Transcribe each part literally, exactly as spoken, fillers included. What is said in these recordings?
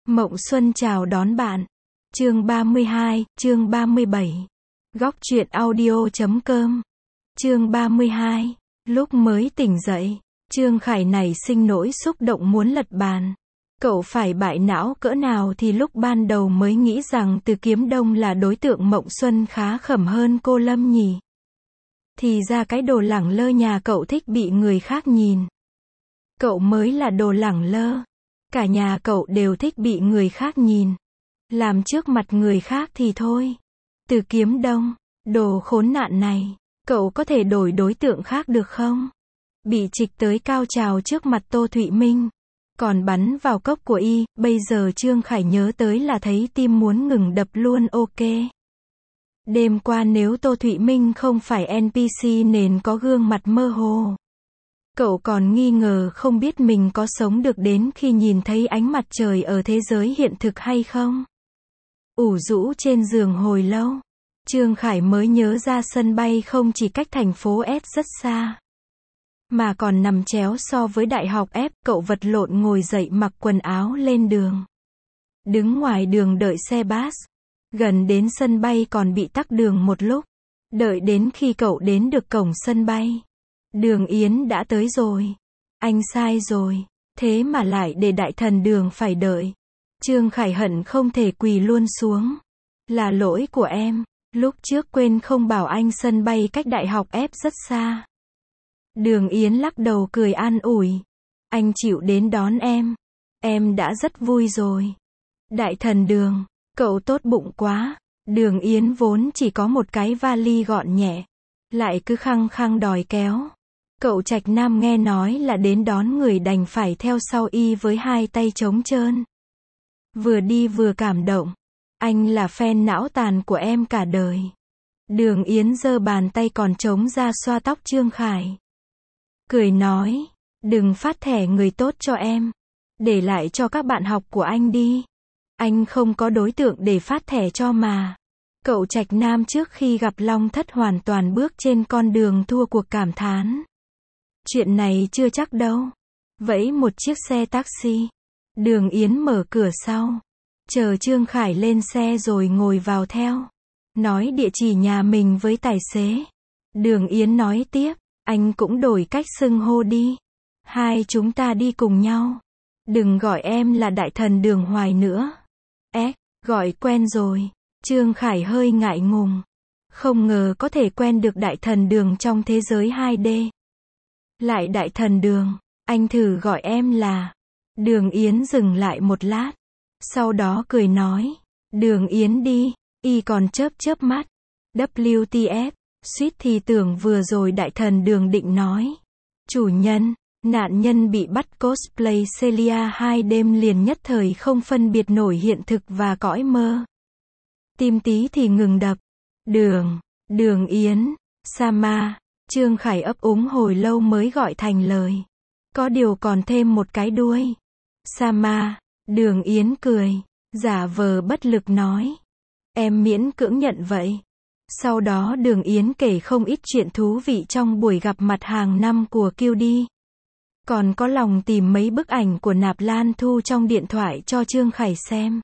Mộng Xuân chào đón bạn. Chương ba mươi hai, chương ba mươi bảy. Góc truyện audio chấm com. Chương ba mươi hai. Lúc mới tỉnh dậy, Trương Khải nảy sinh nỗi xúc động muốn lật bàn. Cậu phải bại não cỡ nào thì lúc ban đầu mới nghĩ rằng Từ Kiếm Đông là đối tượng Mộng Xuân khá khẩm hơn cô Lâm nhỉ. Thì ra cái đồ lẳng lơ nhà cậu thích bị người khác nhìn. Cậu mới là đồ lẳng lơ. Cả nhà cậu đều thích bị người khác nhìn. Làm trước mặt người khác thì thôi. Từ Kiếm Đông, đồ khốn nạn này, cậu có thể đổi đối tượng khác được không? Bị trịch tới cao trào trước mặt Tô Thụy Minh, còn bắn vào cốc của y, bây giờ Trương Khải nhớ tới là thấy tim muốn ngừng đập luôn. Ok. Đêm qua nếu Tô Thụy Minh không phải en pê xê nên có gương mặt mơ hồ. Cậu còn nghi ngờ không biết mình có sống được đến khi nhìn thấy ánh mặt trời ở thế giới hiện thực hay không. Ủ rũ trên giường hồi lâu, Trương Khải mới nhớ ra sân bay không chỉ cách thành phố S rất xa, mà còn nằm chéo so với đại học F. Cậu vật lộn ngồi dậy mặc quần áo lên đường. Đứng ngoài đường đợi xe bus. Gần đến sân bay còn bị tắc đường một lúc. Đợi đến khi cậu đến được cổng sân bay, Đường Yến đã tới rồi. Anh sai rồi. Thế mà lại để đại thần Đường phải đợi. Trương Khải hận không thể quỳ luôn xuống. Là lỗi của em. Lúc trước quên không bảo anh sân bay cách đại học F rất xa. Đường Yến lắc đầu cười an ủi. Anh chịu đến đón em. Em đã rất vui rồi. Đại thần Đường, cậu tốt bụng quá. Đường Yến vốn chỉ có một cái vali gọn nhẹ, lại cứ khăng khăng đòi kéo. Cậu Trạch Nam nghe nói là đến đón người đành phải theo sau y với hai tay trống trơn. Vừa đi vừa cảm động. Anh là fan não tàn của em cả đời. Đường Yến giơ bàn tay còn trống ra xoa tóc Trương Khải. Cười nói, đừng phát thẻ người tốt cho em. Để lại cho các bạn học của anh đi. Anh không có đối tượng để phát thẻ cho mà. Cậu Trạch Nam trước khi gặp Long Thất hoàn toàn bước trên con đường thua cuộc cảm thán. Chuyện này chưa chắc đâu. Vẫy một chiếc xe taxi. Đường Yến mở cửa sau. Chờ Trương Khải lên xe rồi ngồi vào theo. Nói địa chỉ nhà mình với tài xế. Đường Yến nói tiếp, anh cũng đổi cách xưng hô đi. Hai chúng ta đi cùng nhau. Đừng gọi em là đại thần Đường hoài nữa. Ế, gọi quen rồi. Trương Khải hơi ngại ngùng. Không ngờ có thể quen được đại thần Đường trong thế giới hai D. Lại đại thần Đường, anh thử gọi em là. Đường Yến dừng lại một lát. Sau đó cười nói, Đường Yến đi. Y còn chớp chớp mắt. W T F, suýt thì tưởng vừa rồi đại thần Đường định nói. Chủ nhân, nạn nhân bị bắt cosplay Celia hai đêm liền nhất thời không phân biệt nổi hiện thực và cõi mơ. Tim tí thì ngừng đập. Đường, Đường Yến, Sama. Trương Khải ấp úng hồi lâu mới gọi thành lời. Có điều còn thêm một cái đuôi. Sama. Đường Yến cười, giả vờ bất lực nói. Em miễn cưỡng nhận vậy. Sau đó Đường Yến kể không ít chuyện thú vị trong buổi gặp mặt hàng năm của Q D. Còn có lòng tìm mấy bức ảnh của Nạp Lan Thu trong điện thoại cho Trương Khải xem.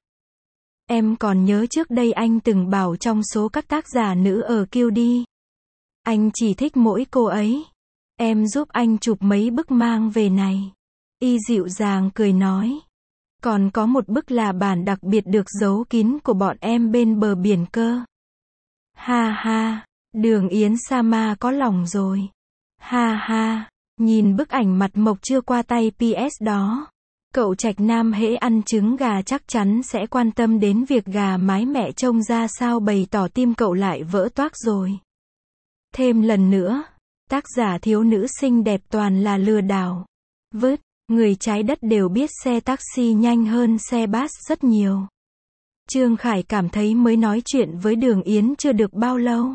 Em còn nhớ trước đây anh từng bảo trong số các tác giả nữ ở Q D, anh chỉ thích mỗi cô ấy. Em giúp anh chụp mấy bức mang về này. Y dịu dàng cười nói. Còn có một bức là bản đặc biệt được giấu kín của bọn em bên bờ biển cơ. Ha ha, Đường Yến Sama có lòng rồi. Ha ha, nhìn bức ảnh mặt mộc chưa qua tay P S đó. Cậu Trạch Nam hễ ăn trứng gà chắc chắn sẽ quan tâm đến việc gà mái mẹ trông ra sao, bày tỏ tim cậu lại vỡ toác rồi. Thêm lần nữa, tác giả thiếu nữ xinh đẹp toàn là lừa đảo. Vứt, người trái đất đều biết xe taxi nhanh hơn xe bus rất nhiều. Trương Khải cảm thấy mới nói chuyện với Đường Yến chưa được bao lâu.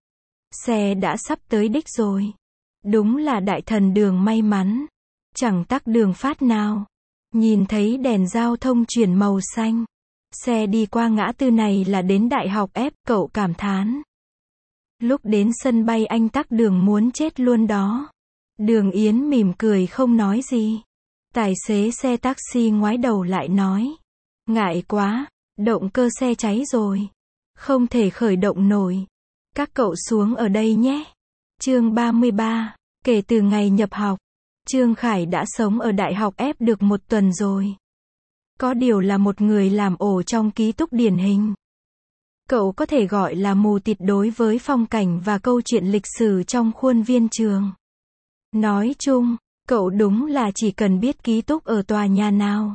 Xe đã sắp tới đích rồi. Đúng là đại thần Đường may mắn. Chẳng tắc đường phát nào. Nhìn thấy đèn giao thông chuyển màu xanh. Xe đi qua ngã tư này là đến đại học F, cậu cảm thán. Lúc đến sân bay anh tắc đường muốn chết luôn đó. Đường Yến mỉm cười không nói gì. Tài xế xe taxi ngoái đầu lại nói. Ngại quá, động cơ xe cháy rồi. Không thể khởi động nổi. Các cậu xuống ở đây nhé. Chương ba mươi ba. Kể từ ngày nhập học, Trương Khải đã sống ở đại học ép được một tuần rồi. Có điều là một người làm ổ trong ký túc điển hình. Cậu có thể gọi là mù tịt đối với phong cảnh và câu chuyện lịch sử trong khuôn viên trường. Nói chung, cậu đúng là chỉ cần biết ký túc ở tòa nhà nào,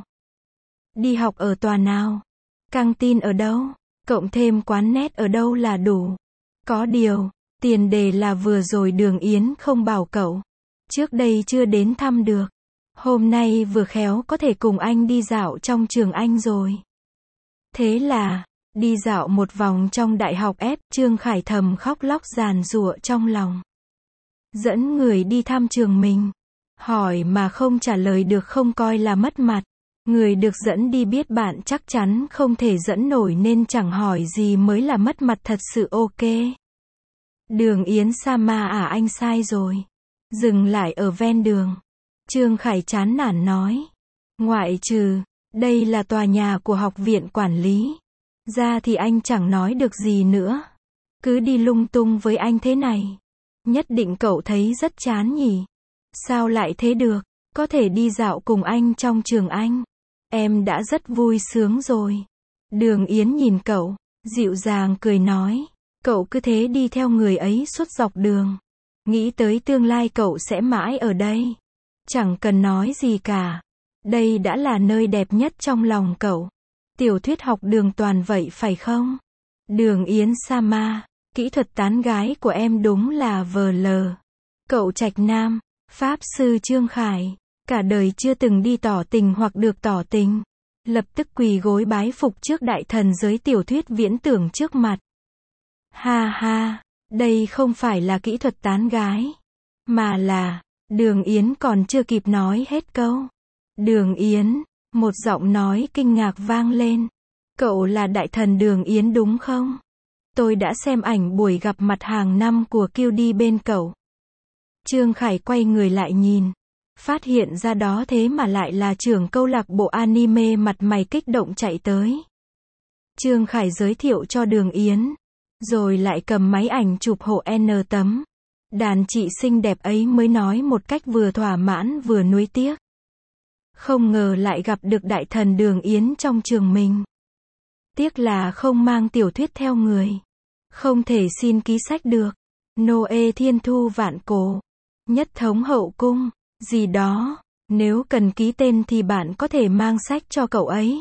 đi học ở tòa nào, căng tin ở đâu, cộng thêm quán net ở đâu là đủ. Có điều, tiền đề là vừa rồi Đường Yến không bảo cậu. Trước đây chưa đến thăm được. Hôm nay vừa khéo có thể cùng anh đi dạo trong trường anh rồi. Thế là, đi dạo một vòng trong đại học ép, Trương Khải thầm khóc lóc giàn giụa trong lòng. Dẫn người đi thăm trường mình. Hỏi mà không trả lời được không coi là mất mặt. Người được dẫn đi biết bạn chắc chắn không thể dẫn nổi nên chẳng hỏi gì mới là mất mặt thật sự ok. Đường Yến Sama à anh sai rồi. Dừng lại ở ven đường. Trương Khải chán nản nói. Ngoại trừ, đây là tòa nhà của học viện quản lý. Ra thì anh chẳng nói được gì nữa. Cứ đi lung tung với anh thế này. Nhất định cậu thấy rất chán nhỉ. Sao lại thế được, có thể đi dạo cùng anh trong trường anh. Em đã rất vui sướng rồi. Đường Yến nhìn cậu, dịu dàng cười nói. Cậu cứ thế đi theo người ấy suốt dọc đường. Nghĩ tới tương lai cậu sẽ mãi ở đây. Chẳng cần nói gì cả. Đây đã là nơi đẹp nhất trong lòng cậu. Tiểu thuyết học đường toàn vậy phải không? Đường Yến Sama, kỹ thuật tán gái của em đúng là vờ lờ. Cậu trạch nam, Pháp sư Trương Khải, cả đời chưa từng đi tỏ tình hoặc được tỏ tình. Lập tức quỳ gối bái phục trước đại thần giới tiểu thuyết viễn tưởng trước mặt. Ha ha, đây không phải là kỹ thuật tán gái, mà là, Đường Yến còn chưa kịp nói hết câu. Đường Yến, một giọng nói kinh ngạc vang lên. Cậu là đại thần Đường Yến đúng không? Tôi đã xem ảnh buổi gặp mặt hàng năm của Q D bên cậu. Trương Khải quay người lại nhìn. Phát hiện ra đó thế mà lại là trưởng câu lạc bộ anime mặt mày kích động chạy tới. Trương Khải giới thiệu cho Đường Yến. Rồi lại cầm máy ảnh chụp hộ N tấm. Đàn chị xinh đẹp ấy mới nói một cách vừa thỏa mãn vừa nuối tiếc. Không ngờ lại gặp được đại thần Đường Yến trong trường mình. Tiếc là không mang tiểu thuyết theo người. Không thể xin ký sách được. Noe thiên thu vạn cổ. Nhất thống hậu cung. Gì đó. Nếu cần ký tên thì bạn có thể mang sách cho cậu ấy.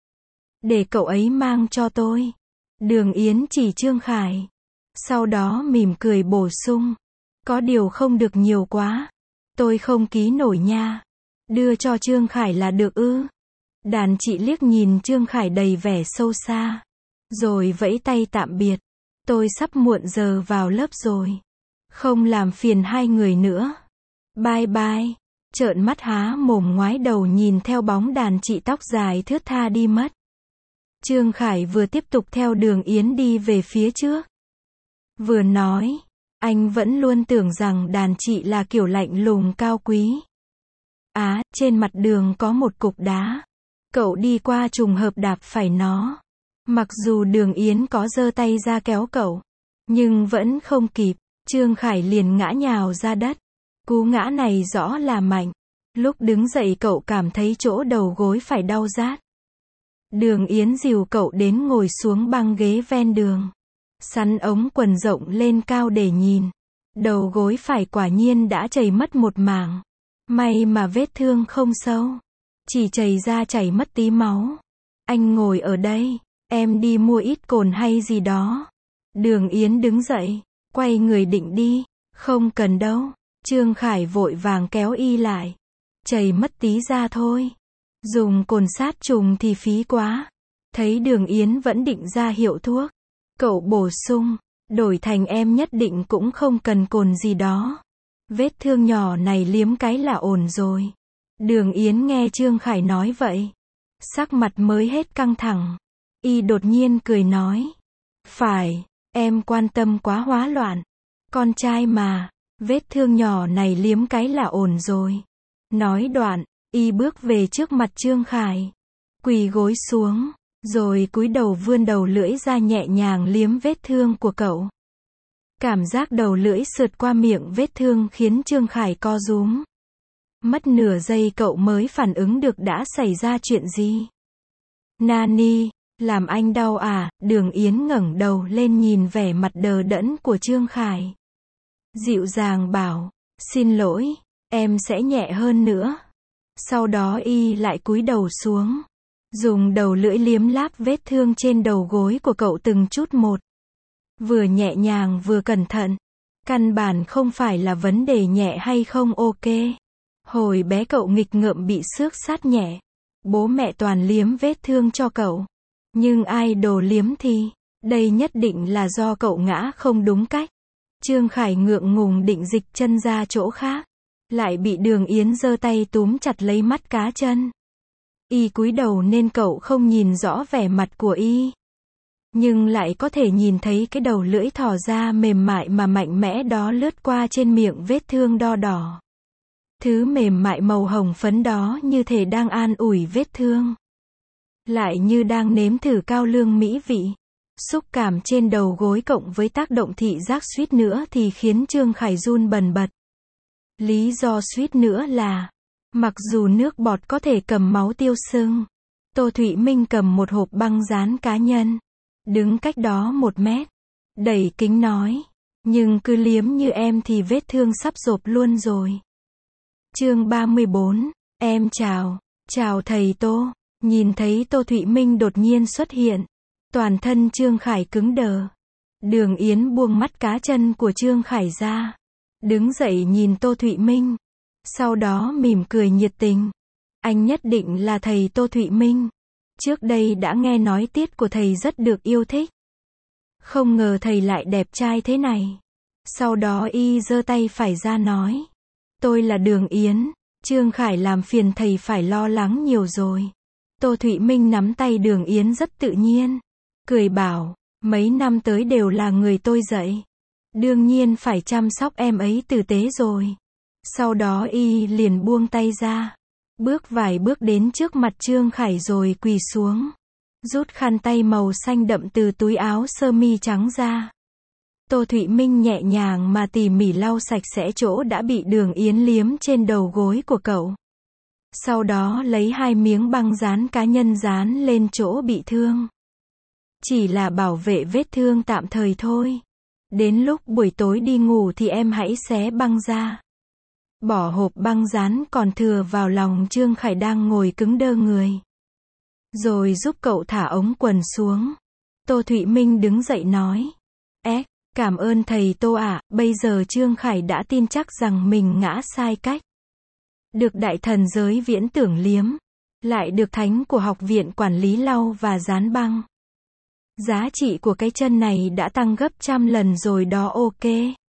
Để cậu ấy mang cho tôi. Đường Yến chỉ Trương Khải. Sau đó mỉm cười bổ sung. Có điều không được nhiều quá. Tôi không ký nổi nha. Đưa cho Trương Khải là được ư? Đàn chị liếc nhìn Trương Khải đầy vẻ sâu xa. Rồi vẫy tay tạm biệt. Tôi sắp muộn giờ vào lớp rồi. Không làm phiền hai người nữa. Bye bye. Trợn mắt há mồm ngoái đầu nhìn theo bóng đàn chị tóc dài thướt tha đi mất. Trương Khải vừa tiếp tục theo Đường Yến đi về phía trước. Vừa nói, anh vẫn luôn tưởng rằng đàn chị là kiểu lạnh lùng cao quý. Á, trên mặt đường có một cục đá. Cậu đi qua trùng hợp đạp phải nó. Mặc dù Đường Yến có giơ tay ra kéo cậu, nhưng vẫn không kịp. Trương Khải liền ngã nhào ra đất. Cú ngã này rõ là mạnh. Lúc đứng dậy cậu cảm thấy chỗ đầu gối phải đau rát. Đường Yến dìu cậu đến ngồi xuống băng ghế ven đường. Sắn ống quần rộng lên cao để nhìn. Đầu gối phải quả nhiên đã chảy mất một mảng. May mà vết thương không sâu. Chỉ chảy ra chảy mất tí máu. Anh ngồi ở đây. Em đi mua ít cồn hay gì đó. Đường Yến đứng dậy. Quay người định đi. Không cần đâu. Trương Khải vội vàng kéo y lại. Chảy mất tí ra thôi. Dùng cồn sát trùng thì phí quá. Thấy Đường Yến vẫn định ra hiệu thuốc. Cậu bổ sung. Đổi thành em nhất định cũng không cần cồn gì đó. Vết thương nhỏ này liếm cái là ổn rồi. Đường Yến nghe Trương Khải nói vậy. Sắc mặt mới hết căng thẳng. Y đột nhiên cười nói. Phải, em quan tâm quá hóa loạn. Con trai mà. Vết thương nhỏ này liếm cái là ổn rồi. Nói đoạn, Y bước về trước mặt Trương Khải. quỳ gối xuống, rồi cúi đầu vươn đầu lưỡi ra nhẹ nhàng liếm vết thương của cậu. Cảm giác đầu lưỡi sượt qua miệng vết thương khiến Trương Khải co rúm. Mất nửa giây cậu mới phản ứng được đã xảy ra chuyện gì. Nani, làm anh đau à? Đường Yến ngẩng đầu lên nhìn vẻ mặt đờ đẫn của Trương Khải. Dịu dàng bảo, xin lỗi, em sẽ nhẹ hơn nữa. Sau đó y lại cúi đầu xuống, dùng đầu lưỡi liếm láp vết thương trên đầu gối của cậu từng chút một. Vừa nhẹ nhàng vừa cẩn thận. Căn bản không phải là vấn đề nhẹ hay không ok. Hồi bé cậu nghịch ngợm bị xước sát nhẹ. Bố mẹ toàn liếm vết thương cho cậu. Nhưng ai đồ liếm thì, đây nhất định là do cậu ngã không đúng cách. Trương Khải ngượng ngùng định dịch chân ra chỗ khác. Lại bị Đường Yến giơ tay túm chặt lấy mắt cá chân. Y cúi đầu nên cậu không nhìn rõ vẻ mặt của y. Nhưng lại có thể nhìn thấy cái đầu lưỡi thò ra mềm mại mà mạnh mẽ đó lướt qua trên miệng vết thương đo đỏ. Thứ mềm mại màu hồng phấn đó như thể đang an ủi vết thương. Lại như đang nếm thử cao lương mỹ vị. Xúc cảm trên đầu gối cộng với tác động thị giác suýt nữa thì khiến Trương Khải run bần bật. Lý do suýt nữa là, mặc dù nước bọt có thể cầm máu tiêu sưng, Tô Thụy Minh cầm một hộp băng dán cá nhân, đứng cách đó một mét, đẩy kính nói, nhưng cứ liếm như em thì vết thương sắp rộp luôn rồi. Chương ba mươi bốn, em chào, chào thầy Tô. Nhìn thấy Tô Thụy Minh đột nhiên xuất hiện, toàn thân Trương Khải cứng đờ. Đường Yến buông mắt cá chân của Trương Khải ra, đứng dậy nhìn Tô Thụy Minh, sau đó mỉm cười nhiệt tình. Anh nhất định là thầy Tô Thụy Minh. Trước đây đã nghe nói tiết của thầy rất được yêu thích. Không ngờ thầy lại đẹp trai thế này. Sau đó y giơ tay phải ra nói, tôi là Đường Yến. Trương Khải làm phiền thầy phải lo lắng nhiều rồi. Tô Thụy Minh nắm tay Đường Yến rất tự nhiên, cười bảo, mấy năm tới đều là người tôi dạy. Đương nhiên phải chăm sóc em ấy tử tế rồi. Sau đó y liền buông tay ra, bước vài bước đến trước mặt Trương Khải rồi quỳ xuống, rút khăn tay màu xanh đậm từ túi áo sơ mi trắng ra. Tô Thụy Minh nhẹ nhàng mà tỉ mỉ lau sạch sẽ chỗ đã bị Đường Yến liếm trên đầu gối của cậu. Sau đó lấy hai miếng băng dán cá nhân dán lên chỗ bị thương. Chỉ là bảo vệ vết thương tạm thời thôi. Đến lúc buổi tối đi ngủ thì em hãy xé băng ra. Bỏ hộp băng dán còn thừa vào lòng Trương Khải đang ngồi cứng đơ người. Rồi giúp cậu thả ống quần xuống. Tô Thụy Minh đứng dậy nói, Ế, cảm ơn thầy Tô ạ. Bây giờ Trương Khải đã tin chắc rằng mình ngã sai cách. Được đại thần giới viễn tưởng liếm, lại được thánh của học viện quản lý lau và dán băng. Giá trị của cái chân này đã tăng gấp trăm lần rồi đó ok.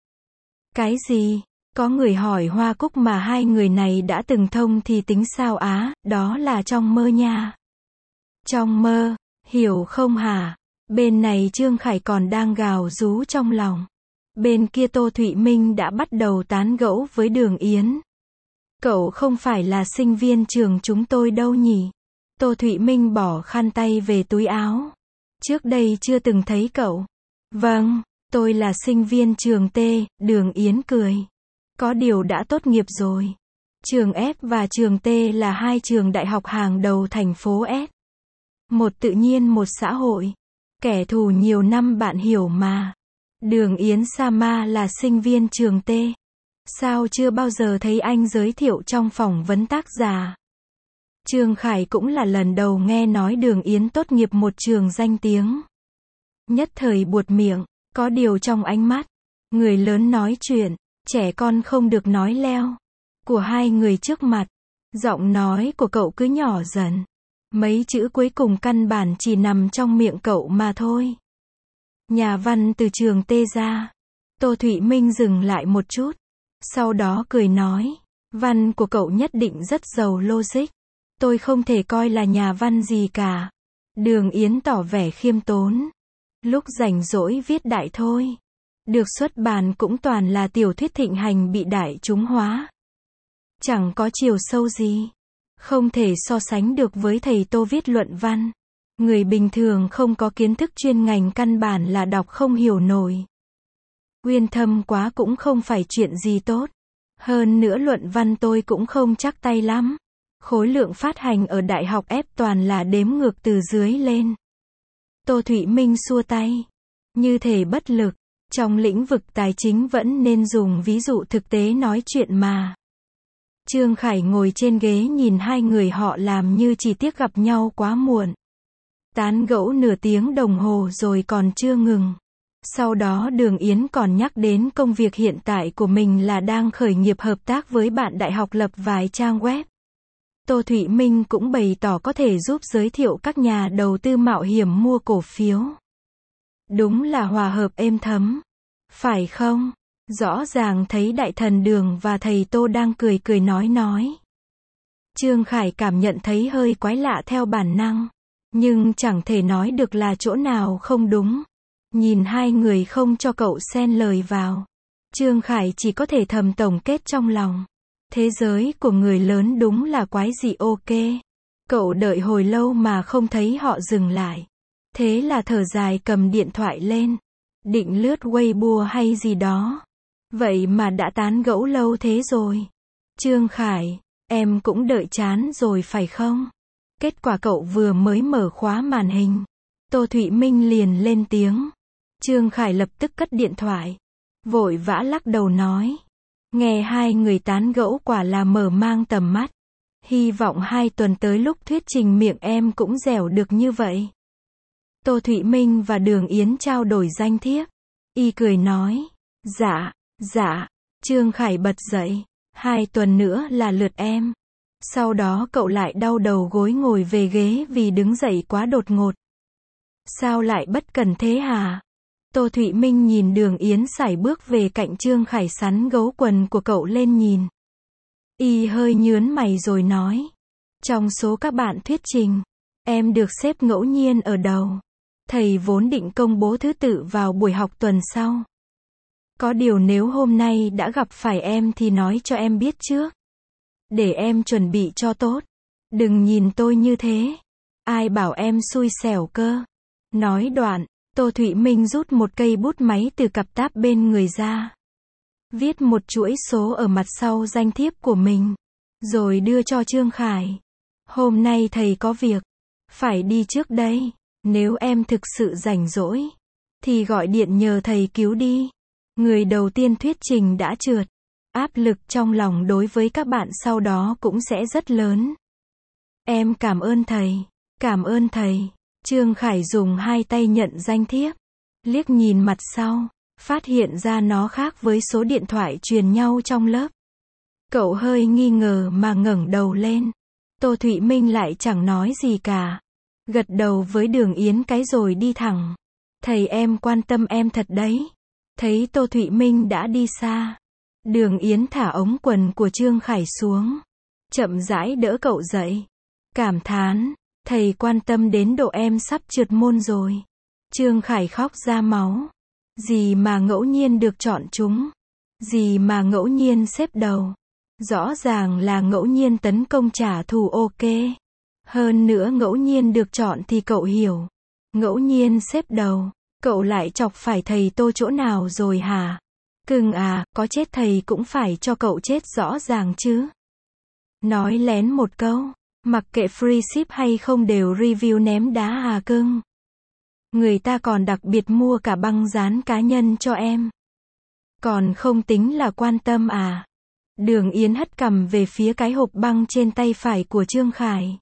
Cái gì? Có người hỏi Hoa Cúc mà hai người này đã từng thông thì tính sao á, đó là trong mơ nha. Trong mơ, hiểu không hả? Bên này Trương Khải còn đang gào rú trong lòng. Bên kia Tô Thụy Minh đã bắt đầu tán gẫu với Đường Yến. Cậu không phải là sinh viên trường chúng tôi đâu nhỉ? Tô Thụy Minh bỏ khăn tay về túi áo. Trước đây chưa từng thấy cậu. Vâng, tôi là sinh viên trường T, Đường Yến cười. Có điều đã tốt nghiệp rồi. Trường F và trường T là hai trường đại học hàng đầu thành phố S. Một tự nhiên một xã hội. Kẻ thù nhiều năm bạn hiểu mà. Đường Yến Sama là sinh viên trường T. Sao chưa bao giờ thấy anh giới thiệu trong phỏng vấn tác giả? Trương Khải cũng là lần đầu nghe nói Đường Yến tốt nghiệp một trường danh tiếng. Nhất thời buột miệng, có điều trong ánh mắt, người lớn nói chuyện, trẻ con không được nói leo, của hai người trước mặt. Giọng nói của cậu cứ nhỏ dần. Mấy chữ cuối cùng căn bản chỉ nằm trong miệng cậu mà thôi. Nhà văn từ trường T ra. Tô Thụy Minh dừng lại một chút. Sau đó cười nói, văn của cậu nhất định rất giàu logic. Tôi không thể coi là nhà văn gì cả. Đường Yến tỏ vẻ khiêm tốn. Lúc rảnh rỗi viết đại thôi. Được xuất bản cũng toàn là tiểu thuyết thịnh hành bị đại chúng hóa. Chẳng có chiều sâu gì. Không thể so sánh được với thầy Tô viết luận văn. Người bình thường không có kiến thức chuyên ngành căn bản là đọc không hiểu nổi. Uyên thâm quá cũng không phải chuyện gì tốt. Hơn nữa luận văn tôi cũng không chắc tay lắm. Khối lượng phát hành ở đại học ép toàn là đếm ngược từ dưới lên. Tô Thụy Minh xua tay. Như thể bất lực. Trong lĩnh vực tài chính vẫn nên dùng ví dụ thực tế nói chuyện mà. Trương Khải ngồi trên ghế nhìn hai người họ làm như chỉ tiếc gặp nhau quá muộn. Tán gẫu nửa tiếng đồng hồ rồi còn chưa ngừng. Sau đó Đường Yến còn nhắc đến công việc hiện tại của mình là đang khởi nghiệp hợp tác với bạn đại học lập vài trang web. Tô Thụy Minh cũng bày tỏ có thể giúp giới thiệu các nhà đầu tư mạo hiểm mua cổ phiếu. Đúng là hòa hợp êm thấm. Phải không? Rõ ràng thấy đại thần Đường và thầy Tô đang cười cười nói nói. Trương Khải cảm nhận thấy hơi quái lạ theo bản năng. Nhưng chẳng thể nói được là chỗ nào không đúng. Nhìn hai người không cho cậu xen lời vào. Trương Khải chỉ có thể thầm tổng kết trong lòng. Thế giới của người lớn đúng là quái dị ok. Cậu đợi hồi lâu mà không thấy họ dừng lại. Thế là thở dài cầm điện thoại lên. Định lướt Weibo hay gì đó. Vậy mà đã tán gẫu lâu thế rồi. Trương Khải, em cũng đợi chán rồi phải không? Kết quả cậu vừa mới mở khóa màn hình. Tô Thụy Minh liền lên tiếng. Trương Khải lập tức cất điện thoại. Vội vã lắc đầu nói. Nghe hai người tán gẫu quả là mở mang tầm mắt. Hy vọng hai tuần tới lúc thuyết trình miệng em cũng dẻo được như vậy. Tô Thụy Minh và Đường Yến trao đổi danh thiếp. Y cười nói. Dạ, dạ. Trương Khải bật dậy. Hai tuần nữa là lượt em. Sau đó cậu lại đau đầu gối ngồi về ghế vì đứng dậy quá đột ngột. Sao lại bất cần thế hả? Tô Thụy Minh nhìn Đường Yến sải bước về cạnh Trương Khải sắn gấu quần của cậu lên nhìn. Y hơi nhướng mày rồi nói. Trong số các bạn thuyết trình, em được xếp ngẫu nhiên ở đầu. Thầy vốn định công bố thứ tự vào buổi học tuần sau. Có điều nếu hôm nay đã gặp phải em thì nói cho em biết trước. Để em chuẩn bị cho tốt. Đừng nhìn tôi như thế. Ai bảo em xui xẻo cơ. Nói đoạn, Tô Thụy Minh rút một cây bút máy từ cặp táp bên người ra. Viết một chuỗi số ở mặt sau danh thiếp của mình. Rồi đưa cho Trương Khải. Hôm nay thầy có việc. Phải đi trước đây. Nếu em thực sự rảnh rỗi. Thì gọi điện nhờ thầy cứu đi. Người đầu tiên thuyết trình đã trượt. Áp lực trong lòng đối với các bạn sau đó cũng sẽ rất lớn. Em cảm ơn thầy. Cảm ơn thầy. Trương Khải dùng hai tay nhận danh thiếp. Liếc nhìn mặt sau. Phát hiện ra nó khác với số điện thoại truyền nhau trong lớp. Cậu hơi nghi ngờ mà ngẩng đầu lên. Tô Thụy Minh lại chẳng nói gì cả. Gật đầu với Đường Yến cái rồi đi thẳng. Thầy em quan tâm em thật đấy. Thấy Tô Thụy Minh đã đi xa. Đường Yến thả ống quần của Trương Khải xuống. Chậm rãi đỡ cậu dậy. Cảm thán. Thầy quan tâm đến độ em sắp trượt môn rồi. Trương Khải khóc ra máu. Gì mà ngẫu nhiên được chọn chúng. Gì mà ngẫu nhiên xếp đầu. Rõ ràng là ngẫu nhiên tấn công trả thù ok. Hơn nữa ngẫu nhiên được chọn thì cậu hiểu. Ngẫu nhiên xếp đầu. Cậu lại chọc phải thầy Tô chỗ nào rồi hả? Cưng à, có chết thầy cũng phải cho cậu chết rõ ràng chứ. Nói lén một câu. Mặc kệ free ship hay không đều review ném đá à cưng. Người ta còn đặc biệt mua cả băng dán cá nhân cho em. Còn không tính là quan tâm à. Đường Yến hất cằm về phía cái hộp băng trên tay phải của Trương Khải.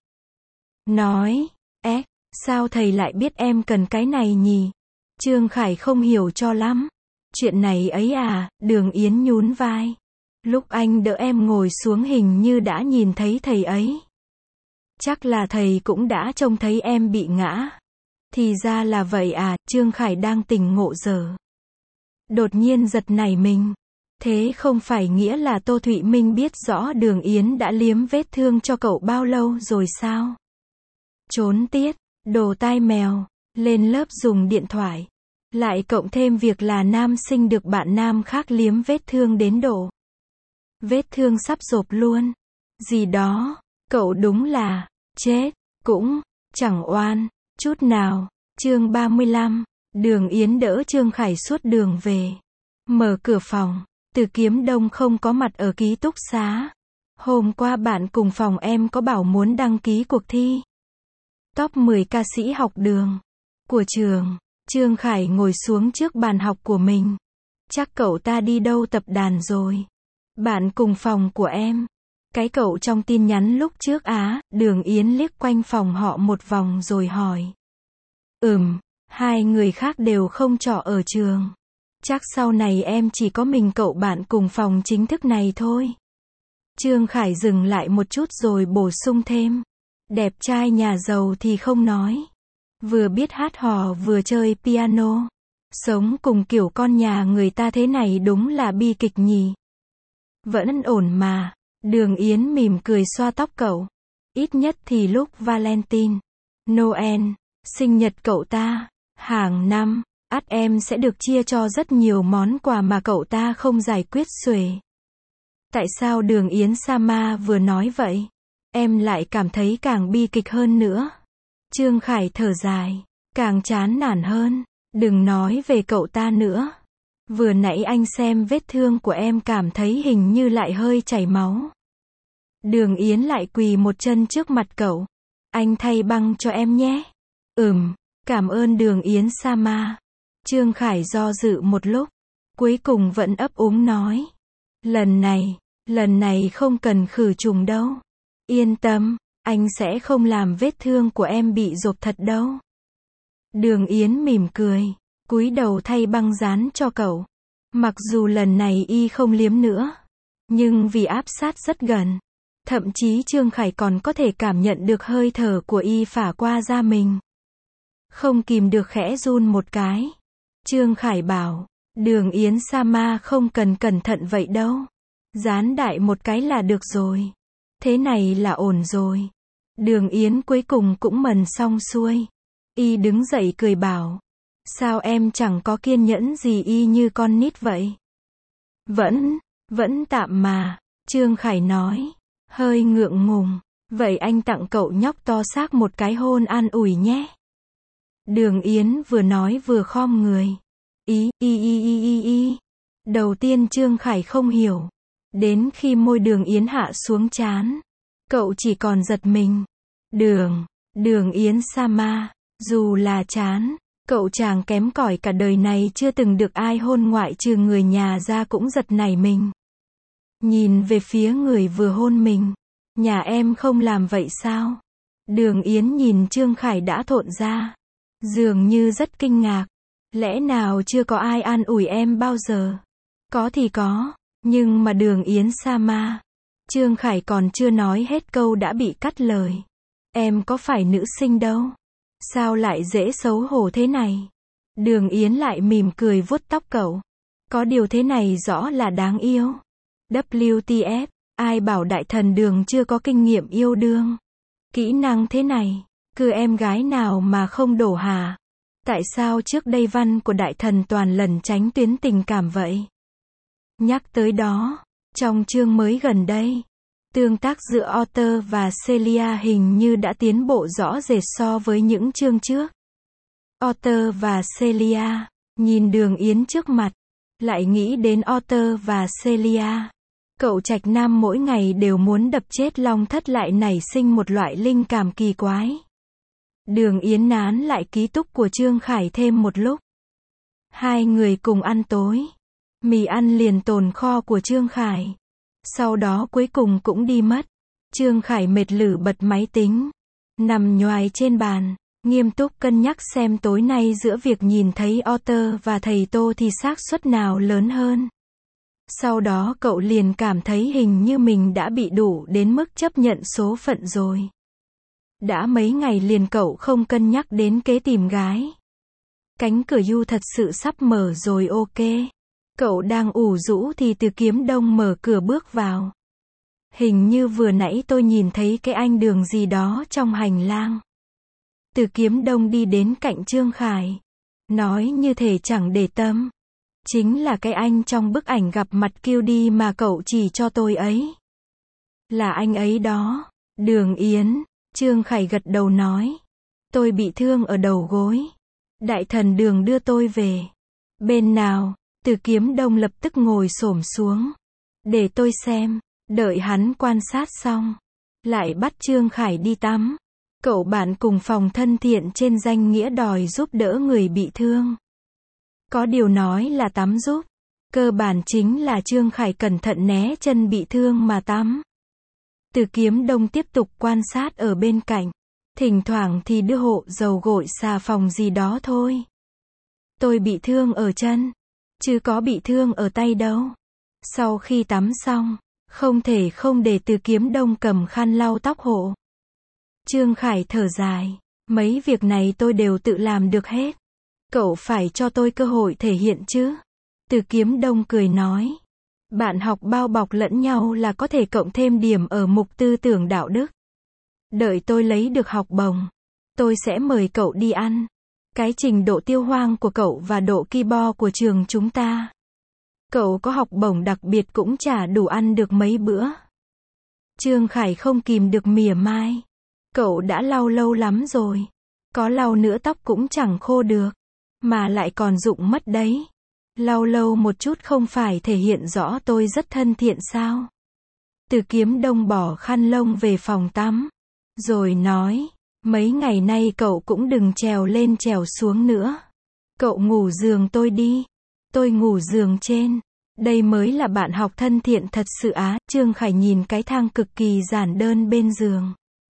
Nói, ế, sao thầy lại biết em cần cái này nhỉ? Trương Khải không hiểu cho lắm. Chuyện này ấy à, Đường Yến nhún vai. Lúc anh đỡ em ngồi xuống hình như đã nhìn thấy thầy ấy. Chắc là thầy cũng đã trông thấy em bị ngã. Thì ra là vậy à, Trương Khải đang tỉnh ngộ giờ. Đột nhiên giật nảy mình. Thế không phải nghĩa là Tô Thụy Minh biết rõ Đường Yến đã liếm vết thương cho cậu bao lâu rồi sao? Trốn tiết, đồ tai mèo, lên lớp dùng điện thoại. Lại cộng thêm việc là nam sinh được bạn nam khác liếm vết thương đến độ. Vết thương sắp rộp luôn. Gì đó. Cậu đúng là, chết, cũng, chẳng oan, chút nào. Chương ba mươi lăm, Đường Yến đỡ Trương Khải suốt đường về. Mở cửa phòng, Từ Kiếm Đông không có mặt ở ký túc xá. Hôm qua bạn cùng phòng em có bảo muốn đăng ký cuộc thi top mười ca sĩ học đường của trường. Trương Khải ngồi xuống trước bàn học của mình. Chắc cậu ta đi đâu tập đàn rồi. Bạn cùng phòng của em. Cái cậu trong tin nhắn lúc trước á. Đường Yến liếc quanh phòng họ một vòng rồi hỏi. Ừm, hai người khác đều không trọ ở trường. Chắc sau này em chỉ có mình cậu bạn cùng phòng chính thức này thôi. Trương Khải dừng lại một chút rồi bổ sung thêm. Đẹp trai nhà giàu thì không nói. Vừa biết hát hò vừa chơi piano. Sống cùng kiểu con nhà người ta thế này đúng là bi kịch nhỉ. Vẫn ổn mà. Đường Yến mỉm cười xoa tóc cậu. Ít nhất thì lúc Valentine, Noel, sinh nhật cậu ta, hàng năm, ắt em sẽ được chia cho rất nhiều món quà mà cậu ta không giải quyết xuể. Tại sao Đường Yến Sama vừa nói vậy? Em lại cảm thấy càng bi kịch hơn nữa. Trương Khải thở dài, càng chán nản hơn. Đừng nói về cậu ta nữa. Vừa nãy anh xem vết thương của em cảm thấy hình như lại hơi chảy máu. Đường Yến lại quỳ một chân trước mặt cậu. Anh thay băng cho em nhé. Ừm, cảm ơn Đường Yến Sama. Trương Khải do dự một lúc. Cuối cùng vẫn ấp úng nói. Lần này, lần này không cần khử trùng đâu. Yên tâm, anh sẽ không làm vết thương của em bị rộp thật đâu. Đường Yến mỉm cười, cúi đầu thay băng dán cho cậu. Mặc dù lần này y không liếm nữa, nhưng vì áp sát rất gần, thậm chí Trương Khải còn có thể cảm nhận được hơi thở của y phả qua da mình. Không kìm được khẽ run một cái. Trương Khải bảo, Đường Yến Sama không cần cẩn thận vậy đâu. Dán đại một cái là được rồi. Thế này là ổn rồi. Đường Yến cuối cùng cũng mần xong xuôi. Y đứng dậy cười bảo. Sao em chẳng có kiên nhẫn gì y như con nít vậy? Vẫn, vẫn tạm mà. Trương Khải nói. Hơi ngượng ngùng. Vậy anh tặng cậu nhóc to xác một cái hôn an ủi nhé. Đường Yến vừa nói vừa khom người. Ý, y y y y y. Đầu tiên Trương Khải không hiểu. Đến khi môi Đường Yến hạ xuống trán, cậu chỉ còn giật mình. Đường, Đường Yến Sama, dù là chán, cậu chàng kém cỏi cả đời này chưa từng được ai hôn ngoại trừ người nhà ra cũng giật nảy mình. Nhìn về phía người vừa hôn mình. Nhà em không làm vậy sao? Đường Yến nhìn Trương Khải đã thộn ra. Dường như rất kinh ngạc. Lẽ nào chưa có ai an ủi em bao giờ? Có thì có. Nhưng mà Đường Yến Sama. Trương Khải còn chưa nói hết câu đã bị cắt lời. Em có phải nữ sinh đâu. Sao lại dễ xấu hổ thế này? Đường Yến lại mỉm cười vuốt tóc cậu. Có điều thế này rõ là đáng yêu. vê kép tê ép, ai bảo đại thần Đường chưa có kinh nghiệm yêu đương. Kỹ năng thế này, cứ em gái nào mà không đổ hả? Tại sao trước đây văn của đại thần toàn lẩn tránh tuyến tình cảm vậy? Nhắc tới đó, trong chương mới gần đây, tương tác giữa Otter và Celia hình như đã tiến bộ rõ rệt so với những chương trước. Otter và Celia, nhìn Đường Yến trước mặt, lại nghĩ đến Otter và Celia. Cậu trạch nam mỗi ngày đều muốn đập chết Long Thất lại nảy sinh một loại linh cảm kỳ quái. Đường Yến nán lại ký túc của Trương Khải thêm một lúc. Hai người cùng ăn tối. Mì ăn liền tồn kho của Trương Khải. Sau đó cuối cùng cũng đi mất. Trương Khải mệt lử bật máy tính. Nằm nhoài trên bàn. Nghiêm túc cân nhắc xem tối nay giữa việc nhìn thấy Otter và thầy Tô thì xác suất nào lớn hơn. Sau đó cậu liền cảm thấy hình như mình đã bị đủ đến mức chấp nhận số phận rồi. Đã mấy ngày liền cậu không cân nhắc đến kế tìm gái. Cánh cửa U thật sự sắp mở rồi ok. Cậu đang ủ rũ thì Từ Kiếm Đông mở cửa bước vào. Hình như vừa nãy tôi nhìn thấy cái anh Đường gì đó trong hành lang. Từ Kiếm Đông đi đến cạnh Trương Khải. Nói như thể chẳng để tâm. Chính là cái anh trong bức ảnh gặp mặt kêu đi mà cậu chỉ cho tôi ấy. Là anh ấy đó. Đường Yến, Trương Khải gật đầu nói. Tôi bị thương ở đầu gối. Đại thần Đường đưa tôi về. Bên nào? Từ Kiếm Đông lập tức ngồi xổm xuống. Để tôi xem. Đợi hắn quan sát xong. Lại bắt Trương Khải đi tắm. Cậu bạn cùng phòng thân thiện trên danh nghĩa đòi giúp đỡ người bị thương. Có điều nói là tắm giúp. Cơ bản chính là Trương Khải cẩn thận né chân bị thương mà tắm. Từ Kiếm Đông tiếp tục quan sát ở bên cạnh. Thỉnh thoảng thì đưa hộ dầu gội xà phòng gì đó thôi. Tôi bị thương ở chân. Chứ có bị thương ở tay đâu. Sau khi tắm xong, không thể không để Từ Kiếm Đông cầm khăn lau tóc hộ. Trương Khải thở dài. Mấy việc này tôi đều tự làm được hết. Cậu phải cho tôi cơ hội thể hiện chứ. Từ Kiếm Đông cười nói. Bạn học bao bọc lẫn nhau là có thể cộng thêm điểm ở mục tư tưởng đạo đức. Đợi tôi lấy được học bổng. Tôi sẽ mời cậu đi ăn. Cái trình độ tiêu hoang của cậu và độ ki bo của trường chúng ta. Cậu có học bổng đặc biệt cũng chả đủ ăn được mấy bữa. Trương Khải không kìm được mỉa mai. Cậu đã lau lâu lắm rồi. Có lau nữa tóc cũng chẳng khô được. Mà lại còn rụng mất đấy. Lau lâu một chút không phải thể hiện rõ tôi rất thân thiện sao? Từ Kiếm Đông bỏ khăn lông về phòng tắm. Rồi nói. Mấy ngày nay cậu cũng đừng trèo lên trèo xuống nữa. Cậu ngủ giường tôi đi. Tôi ngủ giường trên. Đây mới là bạn học thân thiện thật sự á. Trương Khải nhìn cái thang cực kỳ giản đơn bên giường.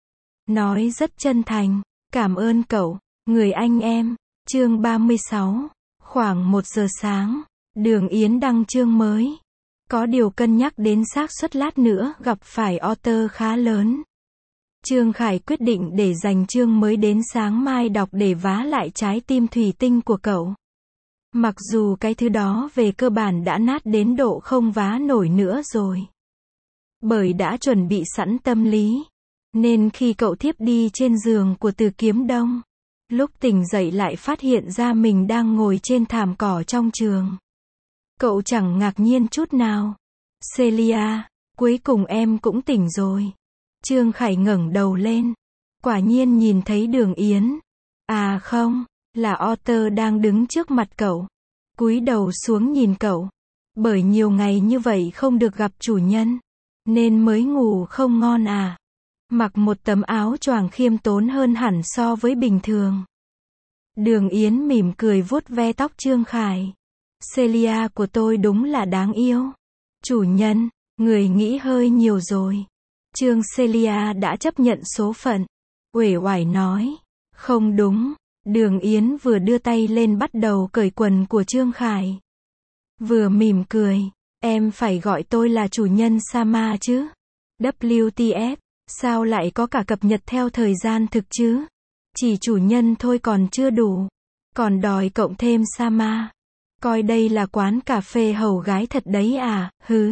Nói rất chân thành. Cảm ơn cậu, người anh em. Chương ba mươi sáu. Khoảng một giờ sáng. Đường Yến đăng chương mới. Có điều cân nhắc đến xác suất lát nữa gặp phải author khá lớn. Trương Khải quyết định để dành chương mới đến sáng mai đọc để vá lại trái tim thủy tinh của cậu. Mặc dù cái thứ đó về cơ bản đã nát đến độ không vá nổi nữa rồi. Bởi đã chuẩn bị sẵn tâm lý. Nên khi cậu thiếp đi trên giường của Từ Kiếm Đông, lúc tỉnh dậy lại phát hiện ra mình đang ngồi trên thảm cỏ trong trường. Cậu chẳng ngạc nhiên chút nào. Celia, cuối cùng em cũng tỉnh rồi. Trương Khải ngẩng đầu lên. Quả nhiên nhìn thấy Đường Yến. À không, là Otter đang đứng trước mặt cậu. Cúi đầu xuống nhìn cậu. Bởi nhiều ngày như vậy không được gặp chủ nhân. Nên mới ngủ không ngon à. Mặc một tấm áo choàng khiêm tốn hơn hẳn so với bình thường. Đường Yến mỉm cười vuốt ve tóc Trương Khải. Celia của tôi đúng là đáng yêu. Chủ nhân, người nghĩ hơi nhiều rồi. Trương Celia đã chấp nhận số phận. Uể oải nói. Không đúng. Đường Yến vừa đưa tay lên bắt đầu cởi quần của Trương Khải. Vừa mỉm cười. Em phải gọi tôi là chủ nhân Sama chứ. W T F. Sao lại có cả cập nhật theo thời gian thực chứ? Chỉ chủ nhân thôi còn chưa đủ. Còn đòi cộng thêm Sama. Coi đây là quán cà phê hầu gái thật đấy à, hứ.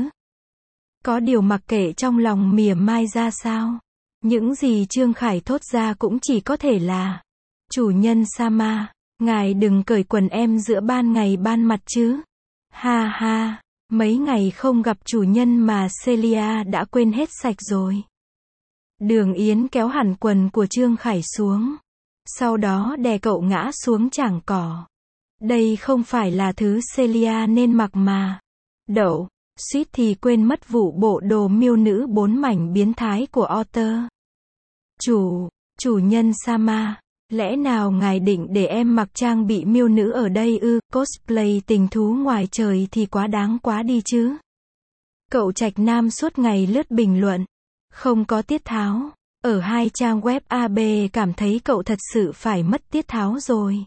Có điều mặc kệ trong lòng mỉa mai ra sao. Những gì Trương Khải thốt ra cũng chỉ có thể là. Chủ nhân Sama, ngài đừng cởi quần em giữa ban ngày ban mặt chứ. Ha ha, mấy ngày không gặp chủ nhân mà Celia đã quên hết sạch rồi. Đường Yến kéo hẳn quần của Trương Khải xuống. Sau đó đè cậu ngã xuống chảng cỏ. Đây không phải là thứ Celia nên mặc mà. Đậu, suýt thì quên mất vụ bộ đồ miêu nữ bốn mảnh biến thái của Otter. Chủ, chủ nhân Sama, lẽ nào ngài định để em mặc trang bị miêu nữ ở đây ư? Cosplay tình thú ngoài trời thì quá đáng quá đi chứ. Cậu Trạch Nam suốt ngày lướt bình luận. Không có tiết tháo. Ở hai trang web a bê cảm thấy cậu thật sự phải mất tiết tháo rồi.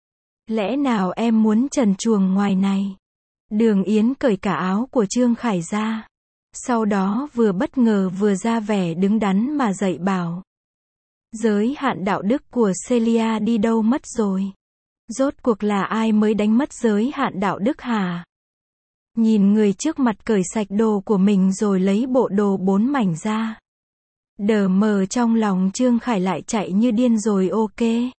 Lẽ nào em muốn trần truồng ngoài này? Đường Yến cởi cả áo của Trương Khải ra. Sau đó vừa bất ngờ vừa ra vẻ đứng đắn mà dạy bảo. Giới hạn đạo đức của Celia đi đâu mất rồi? Rốt cuộc là ai mới đánh mất giới hạn đạo đức hả? Nhìn người trước mặt cởi sạch đồ của mình rồi lấy bộ đồ bốn mảnh ra. Đờ mờ trong lòng Trương Khải lại chạy như điên rồi. Ok.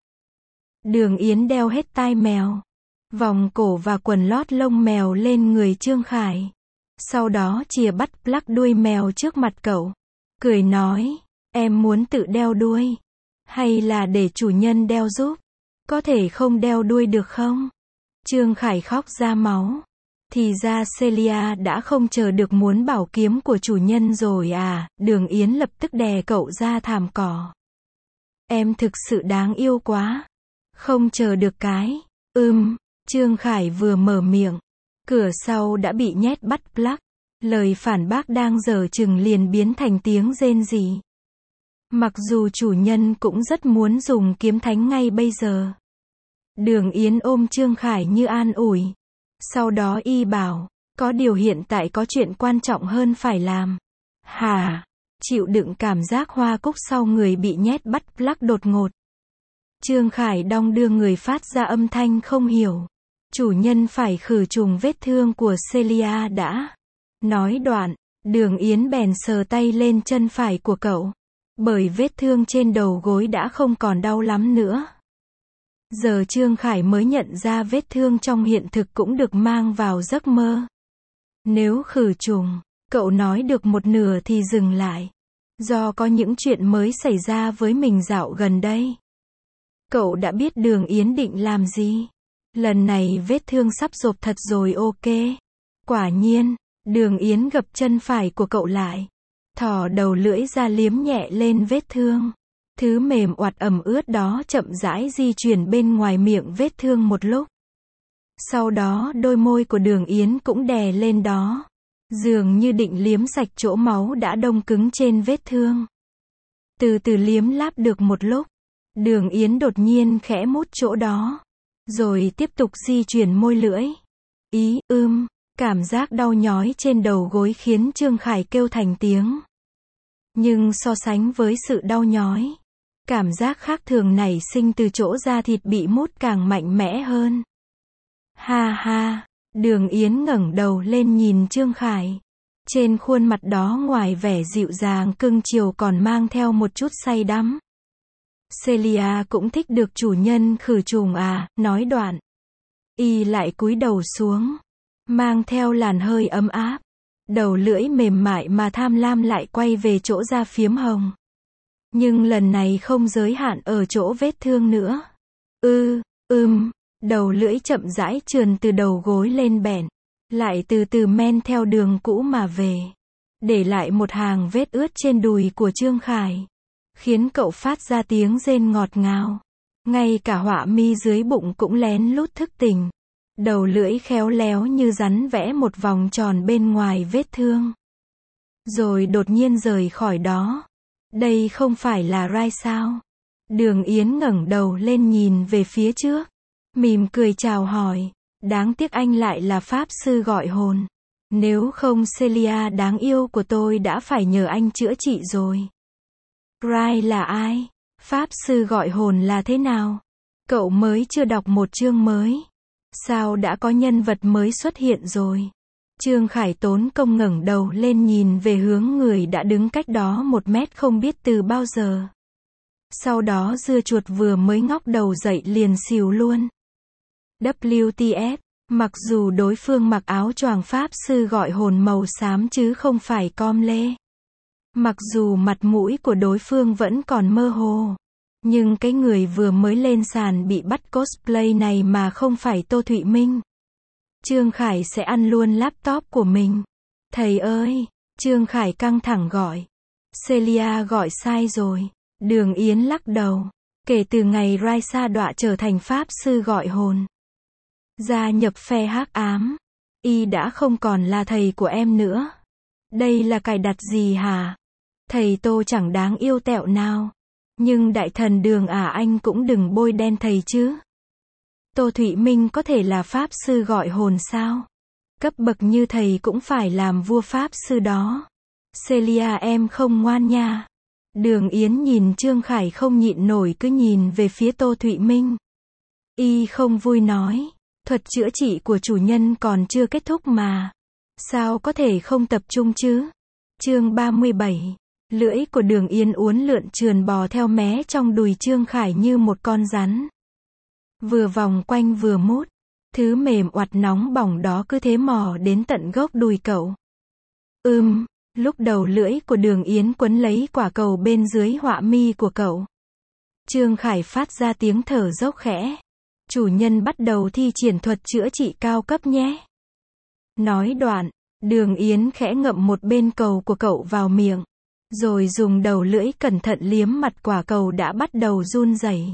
Đường Yến đeo hết tai mèo, vòng cổ và quần lót lông mèo lên người Trương Khải. Sau đó chìa bắt plug đuôi mèo trước mặt cậu. Cười nói. Em muốn tự đeo đuôi. Hay là để chủ nhân đeo giúp? Có thể không đeo đuôi được không? Trương Khải khóc ra máu. Thì ra Celia đã không chờ được muốn bảo kiếm của chủ nhân rồi à, Đường Yến lập tức đè cậu ra thảm cỏ. Em thực sự đáng yêu quá. Không chờ được cái. Ừm, Trương Khải vừa mở miệng. Cửa sau đã bị nhét bắt plug. Lời phản bác đang dở chừng liền biến thành tiếng rên rỉ. Mặc dù chủ nhân cũng rất muốn dùng kiếm thánh ngay bây giờ. Đường Yến ôm Trương Khải như an ủi. Sau đó y bảo, có điều hiện tại có chuyện quan trọng hơn phải làm. Hả? Chịu đựng cảm giác hoa cúc sau người bị nhét bắt plug đột ngột. Trương Khải đong đưa người phát ra âm thanh không hiểu. Chủ nhân phải khử trùng vết thương của Celia đã. Nói đoạn, Đường Yến bèn sờ tay lên chân phải của cậu. Bởi vết thương trên đầu gối đã không còn đau lắm nữa. Giờ Trương Khải mới nhận ra vết thương trong hiện thực cũng được mang vào giấc mơ. Nếu khử trùng, cậu nói được một nửa thì dừng lại. Do có những chuyện mới xảy ra với mình dạo gần đây. Cậu đã biết Đường Yến định làm gì. Lần này vết thương sắp rộp thật rồi ok. Quả nhiên, Đường Yến gập chân phải của cậu lại. Thò đầu lưỡi ra liếm nhẹ lên vết thương. Thứ mềm oặt ẩm ướt đó chậm rãi di chuyển bên ngoài miệng vết thương một lúc. Sau đó đôi môi của Đường Yến cũng đè lên đó. Dường như định liếm sạch chỗ máu đã đông cứng trên vết thương. Từ từ liếm láp được một lúc. Đường Yến đột nhiên khẽ mút chỗ đó. Rồi tiếp tục di chuyển môi lưỡi. Ý, ưm, cảm giác đau nhói trên đầu gối khiến Trương Khải kêu thành tiếng. Nhưng so sánh với sự đau nhói, cảm giác khác thường nảy sinh từ chỗ da thịt bị mút càng mạnh mẽ hơn. Ha ha, Đường Yến ngẩng đầu lên nhìn Trương Khải. Trên khuôn mặt đó ngoài vẻ dịu dàng cưng chiều còn mang theo một chút say đắm. Celia cũng thích được chủ nhân khử trùng à, nói đoạn. Y lại cúi đầu xuống, mang theo làn hơi ấm áp. Đầu lưỡi mềm mại mà tham lam lại quay về chỗ da phiếm hồng. Nhưng lần này không giới hạn ở chỗ vết thương nữa. Ư, ừm, đầu lưỡi chậm rãi trườn từ đầu gối lên bẹn. Lại từ từ men theo đường cũ mà về. Để lại một hàng vết ướt trên đùi của Trương Khải. Khiến cậu phát ra tiếng rên ngọt ngào. Ngay cả họa mi dưới bụng cũng lén lút thức tỉnh. Đầu lưỡi khéo léo như rắn vẽ một vòng tròn bên ngoài vết thương. Rồi đột nhiên rời khỏi đó. Đây không phải là Rai sao? Đường Yến ngẩng đầu lên nhìn về phía trước. Mỉm cười chào hỏi. Đáng tiếc anh lại là pháp sư gọi hồn. Nếu không Celia đáng yêu của tôi đã phải nhờ anh chữa trị rồi. Rai là ai? Pháp sư gọi hồn là thế nào? Cậu mới chưa đọc một chương mới. Sao đã có nhân vật mới xuất hiện rồi? Trương Khải tốn công ngẩng đầu lên nhìn về hướng người đã đứng cách đó một mét không biết từ bao giờ. Sau đó dưa chuột vừa mới ngóc đầu dậy liền xìu luôn. vê kép tê, mặc dù đối phương mặc áo choàng pháp sư gọi hồn màu xám chứ không phải com lê. Mặc dù mặt mũi của đối phương vẫn còn mơ hồ. Nhưng cái người vừa mới lên sàn bị bắt cosplay này mà không phải Tô Thụy Minh. Trương Khải sẽ ăn luôn laptop của mình. Thầy ơi! Trương Khải căng thẳng gọi. Celia gọi sai rồi. Đường Yến lắc đầu. Kể từ ngày Raisa đọa trở thành pháp sư gọi hồn. Gia nhập phe hắc ám. Y đã không còn là thầy của em nữa. Đây là cài đặt gì hả? Thầy Tô chẳng đáng yêu tẹo nào. Nhưng đại thần Đường à anh cũng đừng bôi đen thầy chứ. Tô Thụy Minh có thể là pháp sư gọi hồn sao? Cấp bậc như thầy cũng phải làm vua pháp sư đó. Celia em không ngoan nha. Đường Yến nhìn Trương Khải không nhịn nổi cứ nhìn về phía Tô Thụy Minh. Y không vui nói. Thuật chữa trị của chủ nhân còn chưa kết thúc mà. Sao có thể không tập trung chứ? Chương ba mươi bảy. Lưỡi của Đường Yến uốn lượn trườn bò theo mé trong đùi Trương Khải như một con rắn. Vừa vòng quanh vừa mút. Thứ mềm oặt nóng bỏng đó cứ thế mò đến tận gốc đùi cậu. Ừm, Lúc đầu lưỡi của Đường Yến quấn lấy quả cầu bên dưới họa mi của cậu. Trương Khải phát ra tiếng thở dốc khẽ. Chủ nhân bắt đầu thi triển thuật chữa trị cao cấp nhé. Nói đoạn, Đường Yến khẽ ngậm một bên cầu của cậu vào miệng. Rồi dùng đầu lưỡi cẩn thận liếm mặt quả cầu đã bắt đầu run rẩy.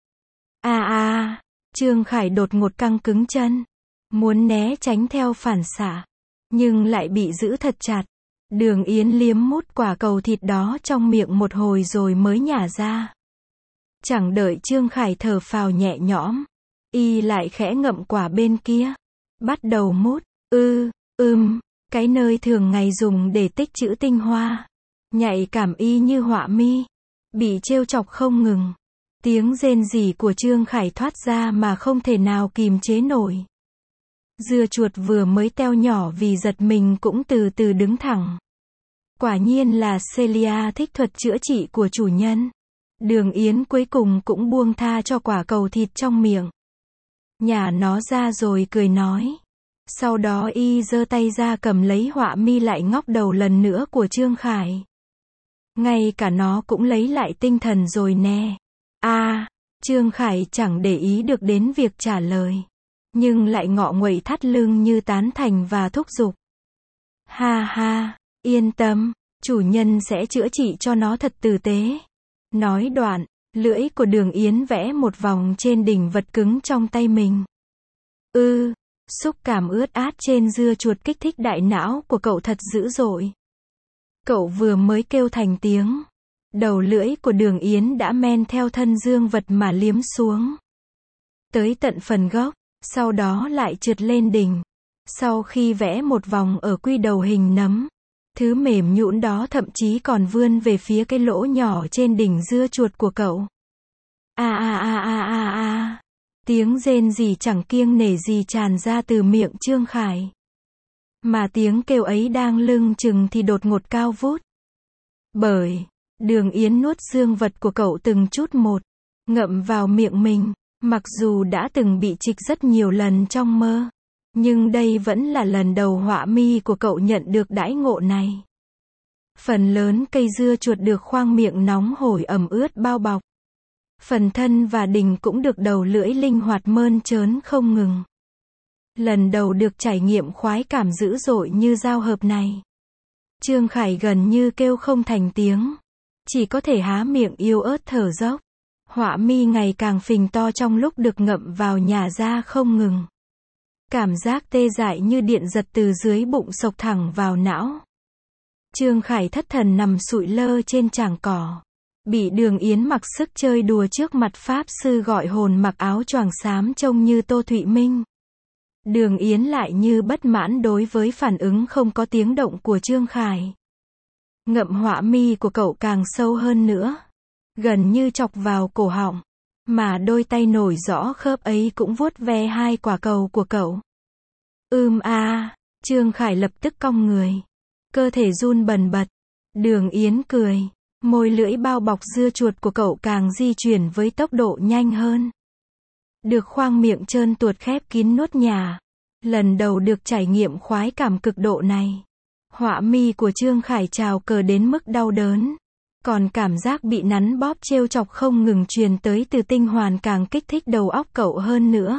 A a, Trương Khải đột ngột căng cứng chân. Muốn né tránh theo phản xạ. Nhưng lại bị giữ thật chặt. Đường Yến liếm mút quả cầu thịt đó trong miệng một hồi rồi mới nhả ra. Chẳng đợi Trương Khải thở phào nhẹ nhõm. Y lại khẽ ngậm quả bên kia. Bắt đầu mút. Ư, ưm, cái nơi thường ngày dùng để tích trữ tinh hoa. Nhạy cảm y như họa mi. Bị trêu chọc không ngừng. Tiếng rên rỉ của Trương Khải thoát ra mà không thể nào kìm chế nổi. Dưa chuột vừa mới teo nhỏ vì giật mình cũng từ từ đứng thẳng. Quả nhiên là Celia thích thuật chữa trị của chủ nhân. Đường Yến cuối cùng cũng buông tha cho quả cầu thịt trong miệng. Nhả nó ra rồi cười nói. Sau đó y giơ tay ra cầm lấy họa mi lại ngóc đầu lần nữa của Trương Khải. Ngay cả nó cũng lấy lại tinh thần rồi nè. A, à, Trương Khải chẳng để ý được đến việc trả lời. Nhưng lại ngọ nguậy thắt lưng như tán thành và thúc giục. Ha ha, yên tâm, chủ nhân sẽ chữa trị cho nó thật tử tế. Nói đoạn, lưỡi của Đường Yến vẽ một vòng trên đỉnh vật cứng trong tay mình. Ư, xúc cảm ướt át trên dưa chuột kích thích đại não của cậu thật dữ dội. Cậu vừa mới kêu thành tiếng. Đầu lưỡi của Đường Yến đã men theo thân dương vật mà liếm xuống. Tới tận phần gốc, sau đó lại trượt lên đỉnh. Sau khi vẽ một vòng ở quy đầu hình nấm, thứ mềm nhũn đó thậm chí còn vươn về phía cái lỗ nhỏ trên đỉnh dưa chuột của cậu. A a a a a a. Tiếng rên rỉ chẳng kiêng nể gì tràn ra từ miệng Trương Khải. Mà tiếng kêu ấy đang lưng chừng thì đột ngột cao vút. Bởi, Đường Yến nuốt dương vật của cậu từng chút một, ngậm vào miệng mình. Mặc dù đã từng bị trịch rất nhiều lần trong mơ, nhưng đây vẫn là lần đầu họa mi của cậu nhận được đãi ngộ này. Phần lớn cây dưa chuột được khoang miệng nóng hổi ẩm ướt bao bọc. Phần thân và đỉnh cũng được đầu lưỡi linh hoạt mơn trớn không ngừng. Lần đầu được trải nghiệm khoái cảm dữ dội như giao hợp này. Trương Khải gần như kêu không thành tiếng. Chỉ có thể há miệng yếu ớt thở dốc. Họa mi ngày càng phình to trong lúc được ngậm vào nhả ra không ngừng. Cảm giác tê dại như điện giật từ dưới bụng xộc thẳng vào não. Trương Khải thất thần nằm sụi lơ trên tràng cỏ. Bị Đường Yến mặc sức chơi đùa trước mặt Pháp sư gọi hồn mặc áo choàng xám trông như Tô Thụy Minh. Đường Yến lại như bất mãn đối với phản ứng không có tiếng động của Trương Khải. Ngậm họa mi của cậu càng sâu hơn nữa. Gần như chọc vào cổ họng. Mà đôi tay nổi rõ khớp ấy cũng vuốt ve hai quả cầu của cậu. Ưm a, à, Trương Khải lập tức cong người. Cơ thể run bần bật. Đường Yến cười. Môi lưỡi bao bọc dưa chuột của cậu càng di chuyển với tốc độ nhanh hơn. Được khoang miệng trơn tuột khép kín nuốt nhả. Lần đầu được trải nghiệm khoái cảm cực độ này. Họa mi của Trương Khải trào cờ đến mức đau đớn. Còn cảm giác bị nắn bóp trêu chọc không ngừng truyền tới từ tinh hoàn càng kích thích đầu óc cậu hơn nữa.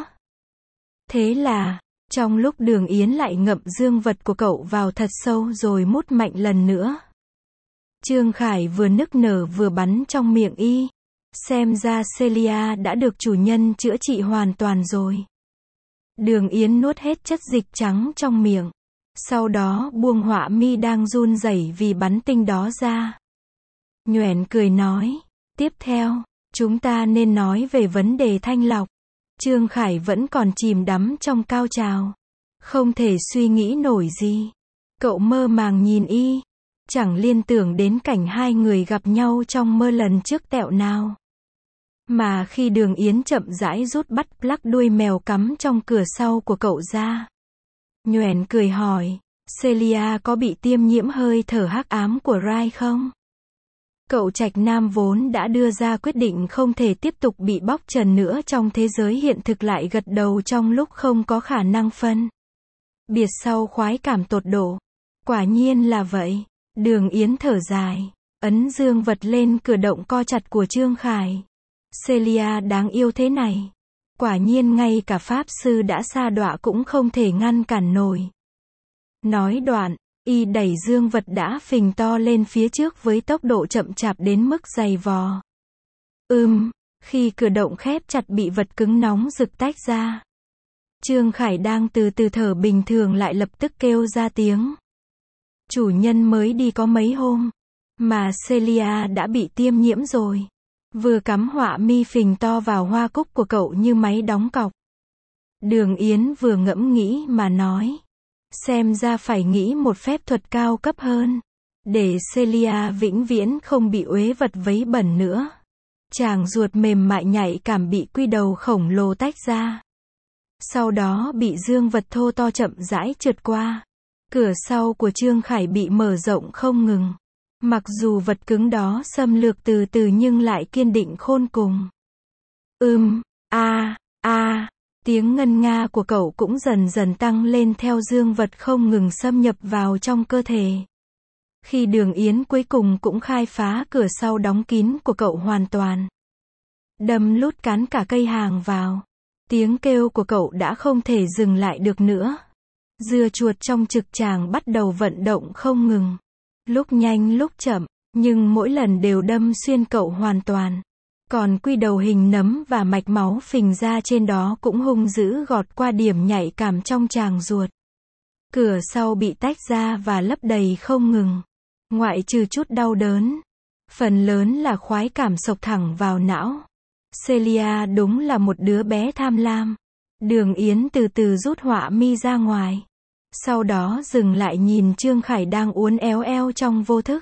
Thế là, trong lúc Đường Yến lại ngậm dương vật của cậu vào thật sâu rồi mút mạnh lần nữa. Trương Khải vừa nức nở vừa bắn trong miệng y. Xem ra Celia đã được chủ nhân chữa trị hoàn toàn rồi. Đường Yến nuốt hết chất dịch trắng trong miệng. Sau đó buông họa mi đang run rẩy vì bắn tinh đó ra. Nhoẻn cười nói. Tiếp theo, chúng ta nên nói về vấn đề thanh lọc. Trương Khải vẫn còn chìm đắm trong cao trào. Không thể suy nghĩ nổi gì. Cậu mơ màng nhìn y. Chẳng liên tưởng đến cảnh hai người gặp nhau trong mơ lần trước tẹo nào. Mà khi Đường Yến chậm rãi rút bắt plug đuôi mèo cắm trong cửa sau của cậu ra. Nhoẻn cười hỏi. Celia có bị tiêm nhiễm hơi thở hắc ám của Rai không? Cậu trạch nam vốn đã đưa ra quyết định không thể tiếp tục bị bóc trần nữa trong thế giới hiện thực lại gật đầu trong lúc không có khả năng phân biệt sau khoái cảm tột độ. Quả nhiên là vậy. Đường Yến thở dài, ấn dương vật lên cửa động co chặt của Trương Khải. Celia đáng yêu thế này. Quả nhiên ngay cả Pháp Sư đã sa đọa cũng không thể ngăn cản nổi. Nói đoạn, y đẩy dương vật đã phình to lên phía trước với tốc độ chậm chạp đến mức dày vò. Ưm, khi cửa động khép chặt bị vật cứng nóng rực tách ra. Trương Khải đang từ từ thở bình thường lại lập tức kêu ra tiếng. Chủ nhân mới đi có mấy hôm, mà Celia đã bị tiêm nhiễm rồi. Vừa cắm họa mi phình to vào hoa cúc của cậu như máy đóng cọc. Đường Yến vừa ngẫm nghĩ mà nói. Xem ra phải nghĩ một phép thuật cao cấp hơn. Để Celia vĩnh viễn không bị uế vật vấy bẩn nữa. Chàng ruột mềm mại nhạy cảm bị quy đầu khổng lồ tách ra. Sau đó bị dương vật thô to chậm rãi trượt qua. Cửa sau của Trương Khải bị mở rộng không ngừng. Mặc dù vật cứng đó xâm lược từ từ nhưng lại kiên định khôn cùng. Ưm, a, a, tiếng ngân nga của cậu cũng dần dần tăng lên theo dương vật không ngừng xâm nhập vào trong cơ thể. Khi Đường Yến cuối cùng cũng khai phá cửa sau đóng kín của cậu hoàn toàn. Đâm lút cán cả cây hàng vào. Tiếng kêu của cậu đã không thể dừng lại được nữa. Dưa chuột trong trực tràng bắt đầu vận động không ngừng. Lúc nhanh lúc chậm, nhưng mỗi lần đều đâm xuyên cậu hoàn toàn. Còn quy đầu hình nấm và mạch máu phình ra trên đó cũng hung dữ gọt qua điểm nhạy cảm trong tràng ruột. Cửa sau bị tách ra và lấp đầy không ngừng. Ngoại trừ chút đau đớn, phần lớn là khoái cảm xộc thẳng vào não. Celia đúng là một đứa bé tham lam. Đường Yến từ từ rút họa mi ra ngoài. Sau đó dừng lại nhìn Trương Khải đang uốn éo eo trong vô thức.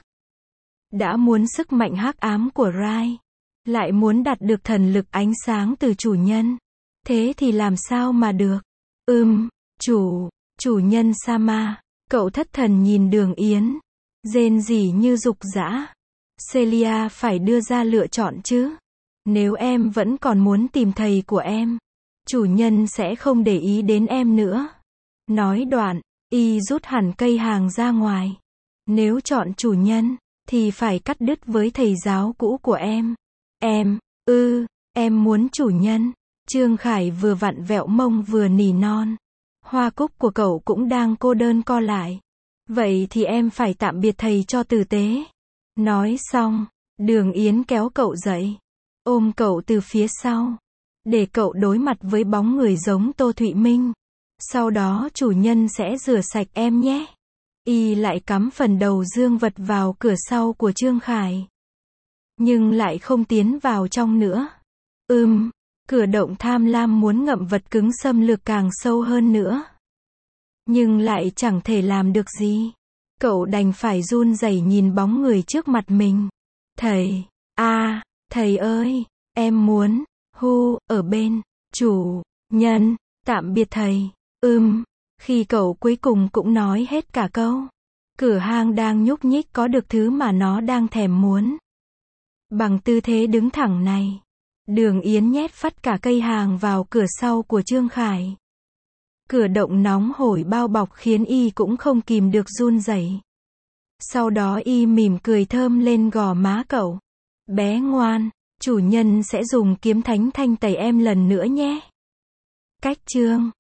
Đã muốn sức mạnh hắc ám của Rai, lại muốn đạt được thần lực ánh sáng từ chủ nhân. Thế thì làm sao mà được? Ừm, chủ, chủ nhân Sama. Cậu thất thần nhìn Đường Yến, rên rỉ như dục dã. Celia phải đưa ra lựa chọn chứ. Nếu em vẫn còn muốn tìm thầy của em, chủ nhân sẽ không để ý đến em nữa. Nói đoạn, y rút hẳn cây hàng ra ngoài. Nếu chọn chủ nhân, thì phải cắt đứt với thầy giáo cũ của em. Em, ư, em muốn chủ nhân. Trương Khải vừa vặn vẹo mông vừa nỉ non. Hoa cúc của cậu cũng đang cô đơn co lại. Vậy thì em phải tạm biệt thầy cho tử tế. Nói xong, Đường Yến kéo cậu dậy, ôm cậu từ phía sau, để cậu đối mặt với bóng người giống Tô Thụy Minh. Sau đó chủ nhân sẽ rửa sạch em nhé. Y lại cắm phần đầu dương vật vào cửa sau của Trương Khải. Nhưng lại không tiến vào trong nữa. Ừm, cửa động tham lam muốn ngậm vật cứng xâm lược càng sâu hơn nữa. Nhưng lại chẳng thể làm được gì. Cậu đành phải run rẩy nhìn bóng người trước mặt mình. Thầy, a, thầy ơi, em muốn, hu, ở bên, chủ, nhân, tạm biệt thầy. Ừm, khi cậu cuối cùng cũng nói hết cả câu. Cửa hang đang nhúc nhích có được thứ mà nó đang thèm muốn. Bằng tư thế đứng thẳng này, Đường Yến nhét phắt cả cây hàng vào cửa sau của Trương Khải. Cửa động nóng hổi bao bọc khiến y cũng không kìm được run rẩy. Sau đó y mỉm cười thơm lên gò má cậu. Bé ngoan, chủ nhân sẽ dùng kiếm thánh thanh tẩy em lần nữa nhé. Cách chương